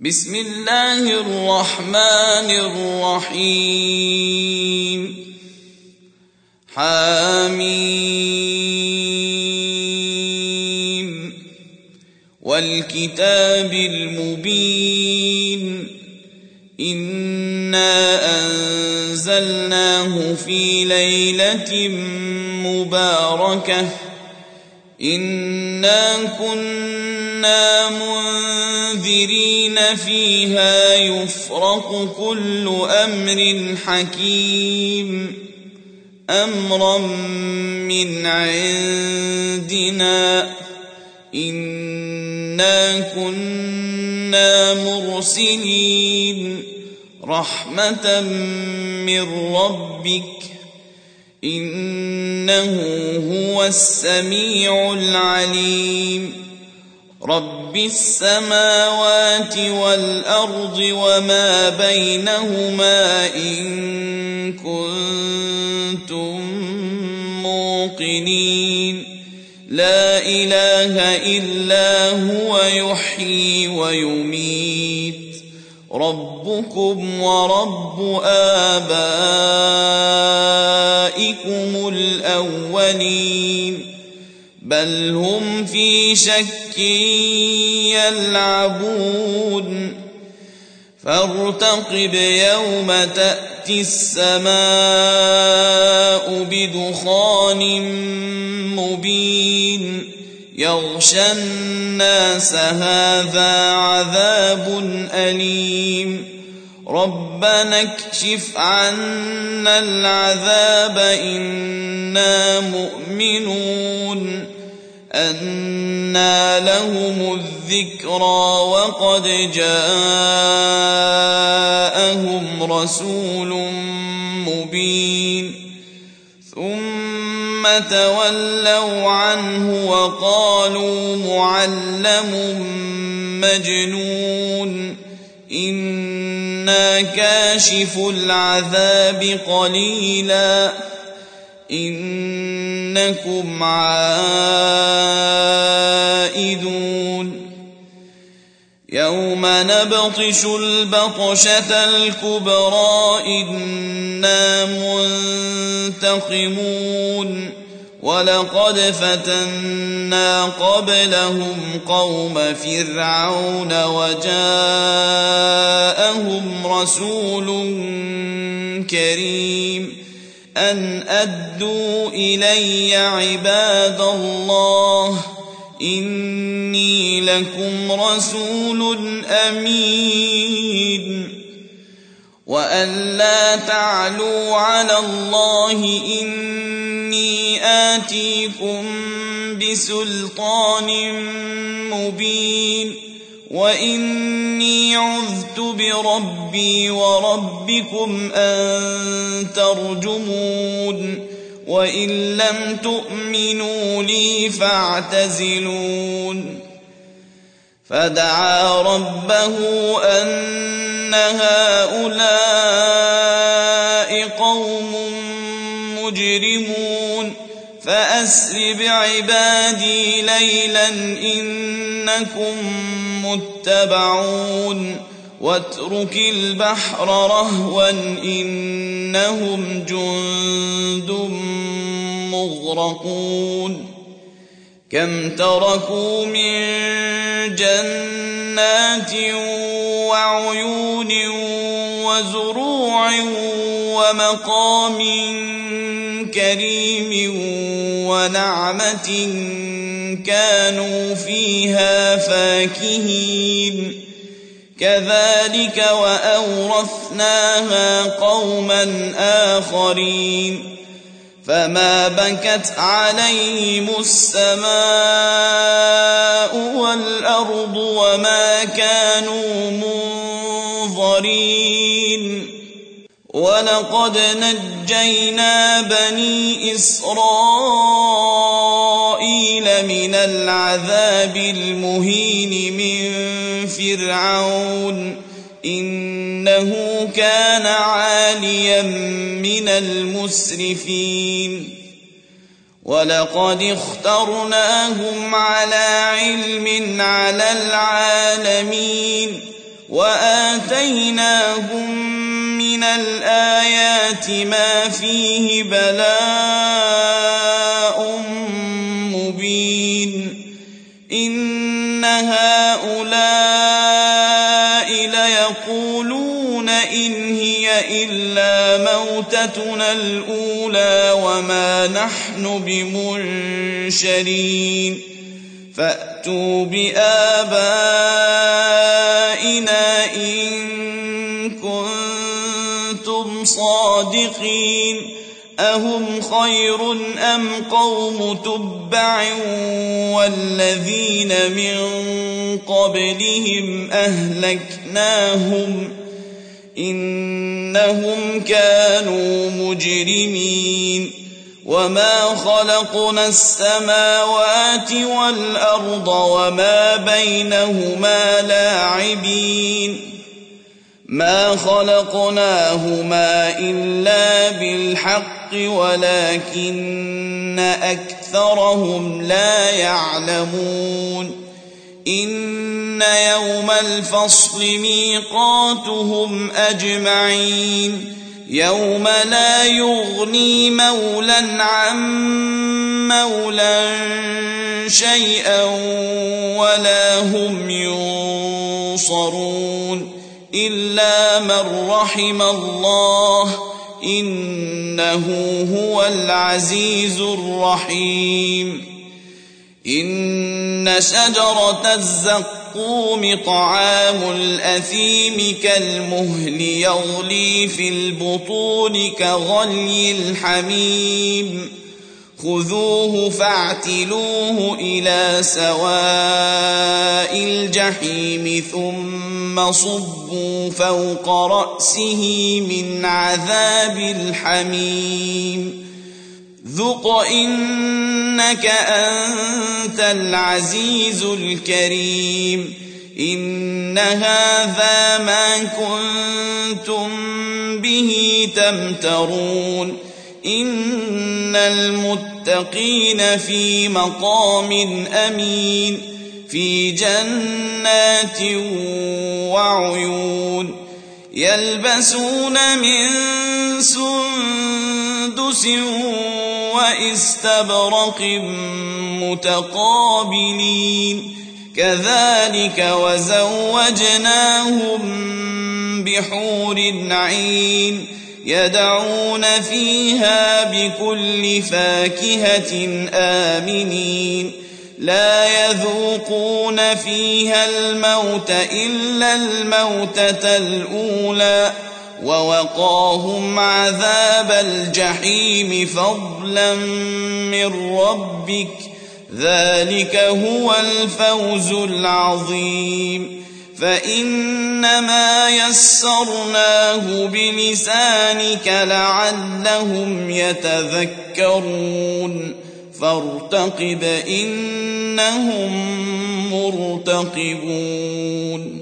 بسم الله الرحمن الرحيم حميم والكتاب المبين إنا أنزلناه في ليلة مباركة إنا كنا منذرين فيها يفرق كل أمر حكيم أمرا من عندنا إنا كنا مرسلين رحمة من ربك إنه هو السميع العليم رب السماوات والأرض وما بينهما إن كنتم موقنين لا إله إلا هو يحيي ويميت ربكم ورب آبائكم الأولين بل هم في شك يلعبون فارتقب يوم تأتي السماء بدخان مبين يغشى الناس هذا عذاب أليم ربنا اكشف عنا العذاب إنا مؤمنون أنى لهم الذكرى وقد جاءهم رسول مبين ثم تولوا عنه وقالوا معلم مجنون إنا كاشف العذاب قليلا إنكم عائدون يوم نبطش البطشة الكبرى إنا منتقمون ولقد فتنا قبلهم قوم فرعون وجاءهم رسول كريم أن أدوا إلي عباد الله إني لكم رسول أمين وأن لا تعلوا على الله إني آتيكم بسلطان مبين وإني عذت بربي وربكم أن ترجمون وإن لم تؤمنوا لي فاعتزلون فدعا ربه أن هؤلاء قوم مجرمون فأسر بعبادي ليلا إنكم متبعون واترك البحر رهوا إنهم جند مغرقون كم تركوا من جنات وعيون وزروع ومقام كريم ونعمة كانوا فيها فاكهين كذلك وأورثناها قوما آخرين فما بكت عليهم السماء والأرض وما كانوا منظرين ولقد نجينا بني إسرائيل من العذاب المهين من فرعون إنه كان عاليا من المسرفين ولقد اخترناهم على علم على العالمين وآتيناهم من الآيات ما فيه بلاء مبين إن هؤلاء ليقولون إن هي إلا موتتنا الأولى وما نحن بمنشرين فأتوا بآبائنا إن كنتم صادقين أهم خير أم قوم تبع والذين من قبلهم أهلكناهم إنهم كانوا مجرمين وما خلقنا السماوات والأرض وما بينهما لاعبين ما خلقناهما إلا بالحق ولكن أكثرهم لا يعلمون إن يوم الفصل ميقاتهم أجمعين يوم لا يغني مولى عن مولى شيئا ولا هم ينصرون إلا من رحم الله إنه هو العزيز الرحيم إن شجرة الزقوم طعام الأثيم كالمهل يغلي في البطون كغلي الحميم خذوه فاعتلوه إلى سواء الجحيم ثم صبوا فوق رأسه من عذاب الحميم ذق إنك أنت العزيز الكريم إن هذا ما كنتم به تمترون إن المتقين في مقام أمين في جنات وعيون يلبسون من سندس وإستبرق متقابلين كذلك وزوجناهم بحور عين يدعون فيها بكل فاكهة آمنين لا يذوقون فيها الموت إلا الموتة الأولى ووقاهم عذاب الجحيم فضلا من ربك ذلك هو الفوز العظيم فإنما يسرناه بلسانك لعلهم يتذكرون فارتقب إنهم مرتقبون